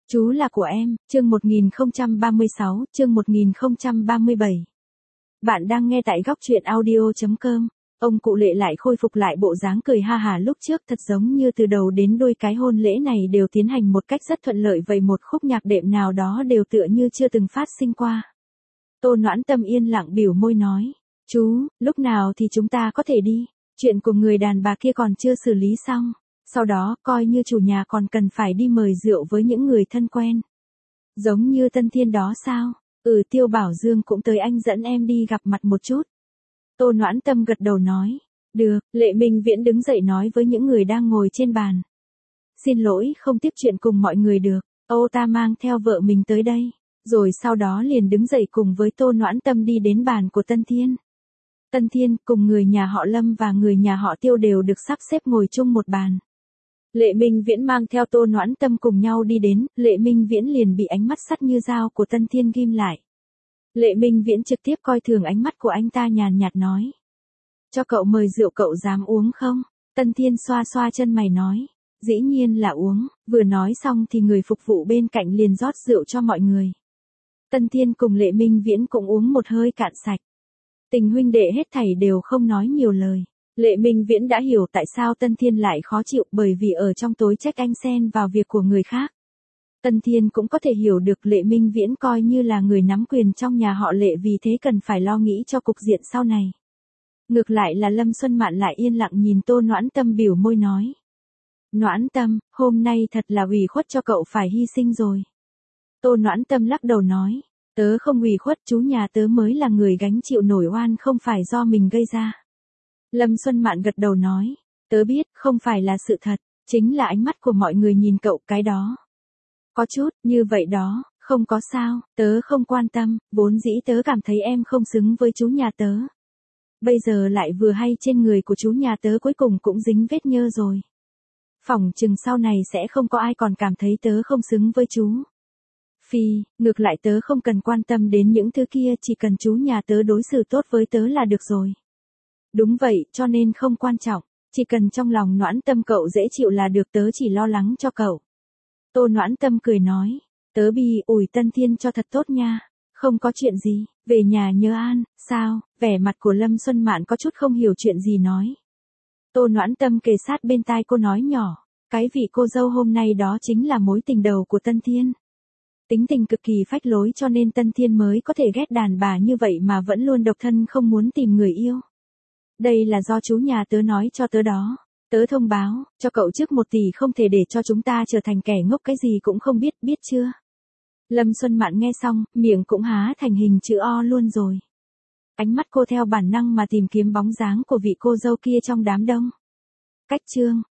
Chú là của em, chương 1036, chương 1037. Bạn đang nghe tại góc truyện audio.com. Ông cụ Lệ lại khôi phục lại bộ dáng cười ha hả lúc trước, thật giống như từ đầu đến đuôi cái hôn lễ này đều tiến hành một cách rất thuận lợi vậy, một khúc nhạc đệm nào đó đều tựa như chưa từng phát sinh qua. Tô Noãn Tâm yên lặng bĩu môi nói, chú, lúc nào thì chúng ta có thể đi, chuyện của người đàn bà kia còn chưa xử lý xong. Sau đó, coi như chủ nhà còn cần phải đi mời rượu với những người thân quen. Giống như Tân Thiên đó sao? Tiêu Bảo Dương cũng tới, anh dẫn em đi gặp mặt một chút. Tô Noãn Tâm gật đầu nói. Được, Lệ Minh Viễn đứng dậy nói với những người đang ngồi trên bàn. Xin lỗi, không tiếp chuyện cùng mọi người được. Ta mang theo vợ mình tới đây. Rồi sau đó liền đứng dậy cùng với Tô Noãn Tâm đi đến bàn của Tân Thiên. Tân Thiên cùng người nhà họ Lâm và người nhà họ Tiêu đều được sắp xếp ngồi chung một bàn. Lệ Minh Viễn mang theo Tô Noãn Tâm cùng nhau đi đến, Lệ Minh Viễn liền bị ánh mắt sắc như dao của Tân Thiên ghim lại. Lệ Minh Viễn trực tiếp coi thường ánh mắt của anh ta, nhàn nhạt nói. Cho cậu mời rượu, cậu dám uống không? Tân Thiên xoa xoa chân mày nói. Dĩ nhiên là uống, vừa nói xong thì người phục vụ bên cạnh liền rót rượu cho mọi người. Tân Thiên cùng Lệ Minh Viễn cũng uống một hơi cạn sạch. Tình huynh đệ hết thảy đều không nói nhiều lời. Lệ Minh Viễn đã hiểu tại sao Tân Thiên lại khó chịu, bởi vì ở trong tối trách anh xen vào việc của người khác. Tân Thiên cũng có thể hiểu được Lệ Minh Viễn coi như là người nắm quyền trong nhà họ Lệ, vì thế cần phải lo nghĩ cho cục diện sau này. Ngược lại là Lâm Xuân Mạn lại yên lặng nhìn Tô Noãn Tâm bĩu môi nói. Noãn Tâm, hôm nay thật là ủy khuất cho cậu phải hy sinh rồi. Tô Noãn Tâm lắc đầu nói. Tớ không ủy khuất, chú nhà tớ mới là người gánh chịu nổi oan, không phải do mình gây ra. Lâm Xuân Mạn gật đầu nói, tớ biết, không phải là sự thật, chính là ánh mắt của mọi người nhìn cậu cái đó. Có chút, như vậy đó, không có sao, tớ không quan tâm, vốn dĩ tớ cảm thấy em không xứng với chú nhà tớ. Bây giờ lại vừa hay trên người của chú nhà tớ cuối cùng cũng dính vết nhơ rồi. Phỏng chừng sau này sẽ không có ai còn cảm thấy tớ không xứng với chú. Phi, ngược lại tớ không cần quan tâm đến những thứ kia, chỉ cần chú nhà tớ đối xử tốt với tớ là được rồi. Đúng vậy, cho nên không quan trọng, chỉ cần trong lòng Noãn Tâm cậu dễ chịu là được, tớ chỉ lo lắng cho cậu. Tô Noãn Tâm cười nói, tớ ủi Tân Thiên cho thật tốt nha, không có chuyện gì, về nhà nhớ an, sao? Vẻ mặt của Lâm Xuân Mạn có chút không hiểu chuyện gì nói. Tô Noãn Tâm kề sát bên tai cô nói nhỏ, cái vị cô dâu hôm nay đó chính là mối tình đầu của Tân Thiên. Tính tình cực kỳ phách lối, cho nên Tân Thiên mới có thể ghét đàn bà như vậy mà vẫn luôn độc thân không muốn tìm người yêu. Đây là do chú nhà tớ nói cho tớ đó. Tớ thông báo, cho cậu trước 1 tỷ, không thể để cho chúng ta trở thành kẻ ngốc cái gì cũng không biết, biết chưa? Lâm Xuân Mạn nghe xong, miệng cũng há thành hình chữ O luôn rồi. Ánh mắt cô theo bản năng mà tìm kiếm bóng dáng của vị cô dâu kia trong đám đông. Cách chương